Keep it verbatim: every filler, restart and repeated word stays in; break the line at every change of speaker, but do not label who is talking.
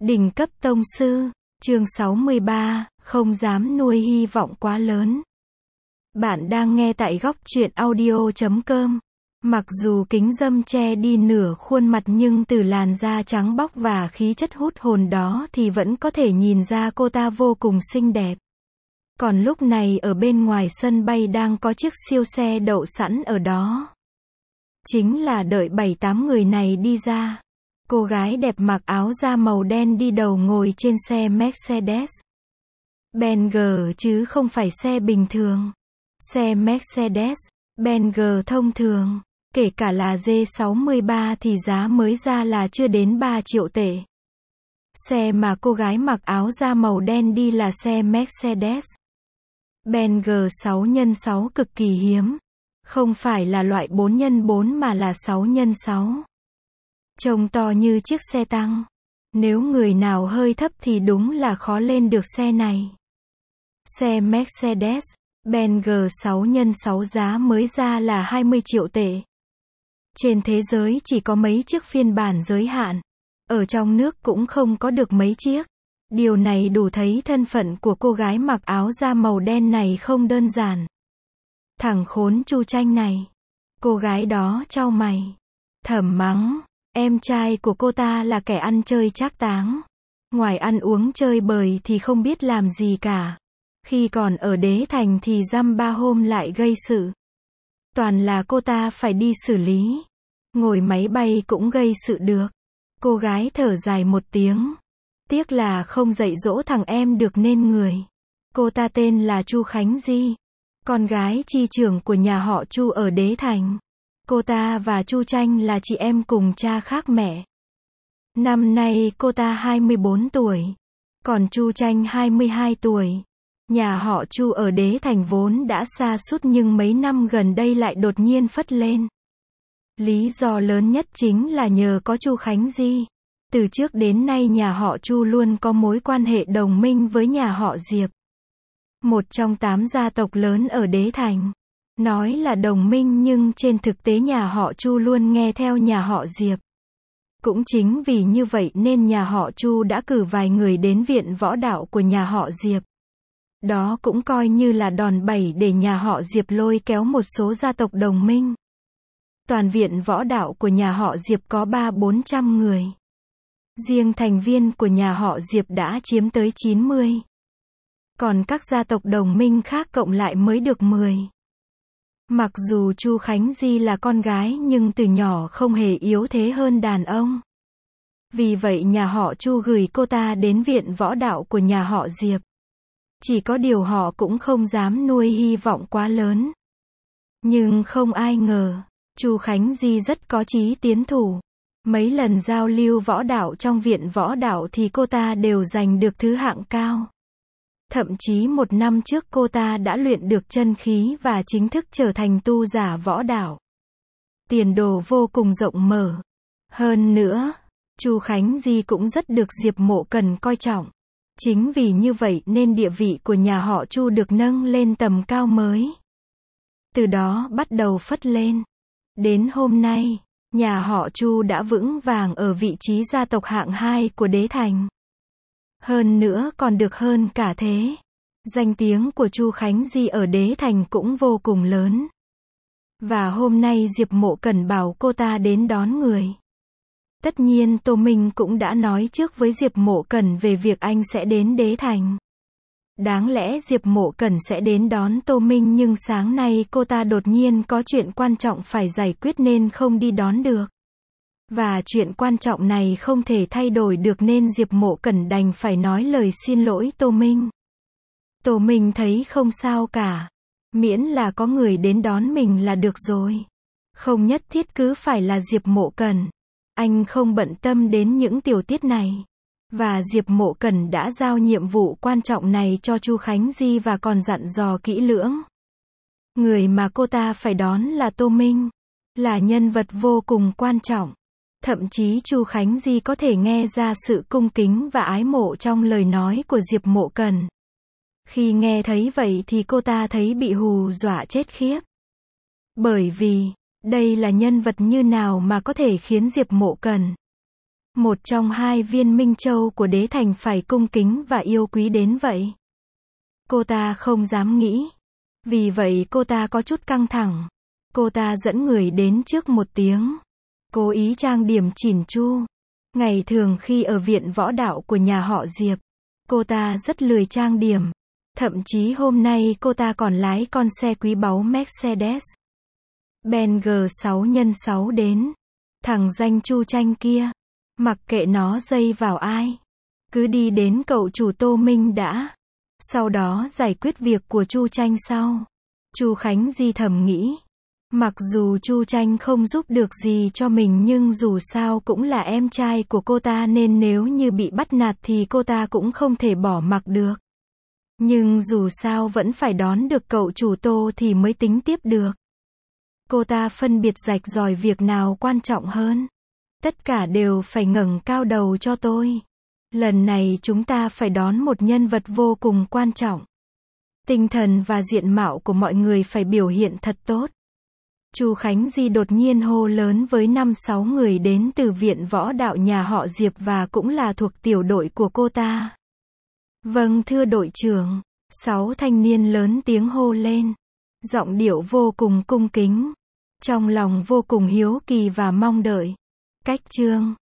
Đỉnh cấp tông sư, chương sáu mươi ba, không dám nuôi hy vọng quá lớn. Bạn đang nghe tại góc truyện audio chấm com. Mặc dù kính râm che đi nửa khuôn mặt nhưng từ làn da trắng bóc và khí chất hút hồn đó thì vẫn có thể nhìn ra cô ta vô cùng xinh đẹp. Còn lúc này ở bên ngoài sân bay đang có chiếc siêu xe đậu sẵn ở đó. Chính là đợi bảy tám người này đi ra. Cô gái đẹp mặc áo da màu đen đi đầu ngồi trên xe Mercedes-Benz chứ không phải xe bình thường. Xe Mercedes-Benz thông thường, kể cả là G sáu mươi ba thì giá mới ra là chưa đến ba triệu tệ. Xe mà cô gái mặc áo da màu đen đi là xe Mercedes-Benz sáu nhân sáu cực kỳ hiếm. Không phải là loại bốn nhân bốn mà là sáu nhân sáu. Trông to như chiếc xe tăng. Nếu người nào hơi thấp thì đúng là khó lên được xe này. Xe Mercedes-Benz sáu nhân sáu giá mới ra là hai mươi triệu tệ. Trên thế giới chỉ có mấy chiếc phiên bản giới hạn. Ở trong nước cũng không có được mấy chiếc. Điều này đủ thấy thân phận của cô gái mặc áo da màu đen này không đơn giản. Thằng khốn Chu Tranh này. Cô gái đó chau mày. Thầm mắng. Em trai của cô ta là kẻ ăn chơi trác táng. Ngoài ăn uống chơi bời thì không biết làm gì cả. Khi còn ở Đế Thành thì dăm ba hôm lại gây sự. Toàn là cô ta phải đi xử lý. Ngồi máy bay cũng gây sự được. Cô gái thở dài một tiếng. Tiếc là không dạy dỗ thằng em được nên người. Cô ta tên là Chu Khánh Di. Con gái chi trưởng của nhà họ Chu ở Đế Thành. Cô ta và Chu Tranh là chị em cùng cha khác mẹ. Năm nay cô ta hai mươi bốn tuổi. Còn Chu Tranh hai mươi hai tuổi. Nhà họ Chu ở Đế Thành vốn đã sa sút nhưng mấy năm gần đây lại đột nhiên phất lên. Lý do lớn nhất chính là nhờ có Chu Khánh Di. Từ trước đến nay nhà họ Chu luôn có mối quan hệ đồng minh với nhà họ Diệp. Một trong tám gia tộc lớn ở Đế Thành. Nói là đồng minh nhưng trên thực tế nhà họ Chu luôn nghe theo nhà họ Diệp. Cũng chính vì như vậy nên nhà họ Chu đã cử vài người đến viện võ đạo của nhà họ Diệp. Đó cũng coi như là đòn bẩy để nhà họ Diệp lôi kéo một số gia tộc đồng minh. Toàn viện võ đạo của nhà họ Diệp có ba bốn trăm người. Riêng thành viên của nhà họ Diệp đã chiếm tới chín mươi. Còn các gia tộc đồng minh khác cộng lại mới được mười. Mặc dù Chu Khánh Di là con gái nhưng từ nhỏ không hề yếu thế hơn đàn ông. Vì vậy nhà họ Chu gửi cô ta đến viện võ đạo của nhà họ Diệp. Chỉ có điều họ cũng không dám nuôi hy vọng quá lớn. Nhưng không ai ngờ, Chu Khánh Di rất có chí tiến thủ. Mấy lần giao lưu võ đạo trong viện võ đạo thì cô ta đều giành được thứ hạng cao. Thậm chí một năm trước cô ta đã luyện được chân khí và chính thức trở thành tu giả võ đạo. Tiền đồ vô cùng rộng mở. Hơn nữa, Chu Khánh Di cũng rất được Diệp Mộ Cần coi trọng. Chính vì như vậy nên địa vị của nhà họ Chu được nâng lên tầm cao mới. Từ đó bắt đầu phất lên. Đến hôm nay, nhà họ Chu đã vững vàng ở vị trí gia tộc hạng hai của Đế Thành. Hơn nữa còn được hơn cả thế. Danh tiếng của Chu Khánh Di ở Đế Thành cũng vô cùng lớn. Và hôm nay Diệp Mộ Cần bảo cô ta đến đón người. Tất nhiên Tô Minh cũng đã nói trước với Diệp Mộ Cần về việc anh sẽ đến Đế Thành. Đáng lẽ Diệp Mộ Cần sẽ đến đón Tô Minh nhưng sáng nay cô ta đột nhiên có chuyện quan trọng phải giải quyết nên không đi đón được. Và chuyện quan trọng này không thể thay đổi được nên Diệp Mộ Cần đành phải nói lời xin lỗi Tô Minh. Tô Minh thấy không sao cả. Miễn là có người đến đón mình là được rồi. Không nhất thiết cứ phải là Diệp Mộ Cần. Anh không bận tâm đến những tiểu tiết này. Và Diệp Mộ Cần đã giao nhiệm vụ quan trọng này cho Chu Khánh Di và còn dặn dò kỹ lưỡng. Người mà cô ta phải đón là Tô Minh. Là nhân vật vô cùng quan trọng. Thậm chí Chu Khánh Di có thể nghe ra sự cung kính và ái mộ trong lời nói của Diệp Mộ Cần. Khi nghe thấy vậy thì cô ta thấy bị hù dọa chết khiếp. Bởi vì, đây là nhân vật như nào mà có thể khiến Diệp Mộ Cần Một trong hai viên minh châu của đế thành phải cung kính và yêu quý đến vậy. Cô ta không dám nghĩ. Vì vậy cô ta có chút căng thẳng. Cô ta dẫn người đến trước một tiếng. Cố ý trang điểm chỉn chu. Ngày thường khi ở viện võ đạo của nhà họ Diệp, cô ta rất lười trang điểm. Thậm chí hôm nay cô ta còn lái con xe quý báu Mercedes Benz G sáu nhân sáu đến. Thằng danh Chu Tranh kia, mặc kệ nó dây vào ai, cứ đi đến cậu chủ Tô Minh đã, sau đó giải quyết việc của Chu Tranh sau. Chu Khánh Di thầm nghĩ, mặc dù Chu Tranh không giúp được gì cho mình nhưng dù sao cũng là em trai của cô ta nên nếu như bị bắt nạt thì cô ta cũng không thể bỏ mặc được. Nhưng dù sao vẫn phải đón được cậu chủ Tô thì mới tính tiếp được. Cô ta phân biệt rạch ròi việc nào quan trọng hơn. Tất cả đều phải ngẩng cao đầu cho tôi. Lần này chúng ta phải đón một nhân vật vô cùng quan trọng. Tinh thần và diện mạo của mọi người phải biểu hiện thật tốt. Chu Khánh Di đột nhiên hô lớn với năm sáu người đến từ viện võ đạo nhà họ Diệp và cũng là thuộc tiểu đội của cô ta. Vâng thưa đội trưởng. Sáu thanh niên lớn tiếng hô lên. Giọng điệu vô cùng cung kính. Trong lòng vô cùng hiếu kỳ và mong đợi. Cách chương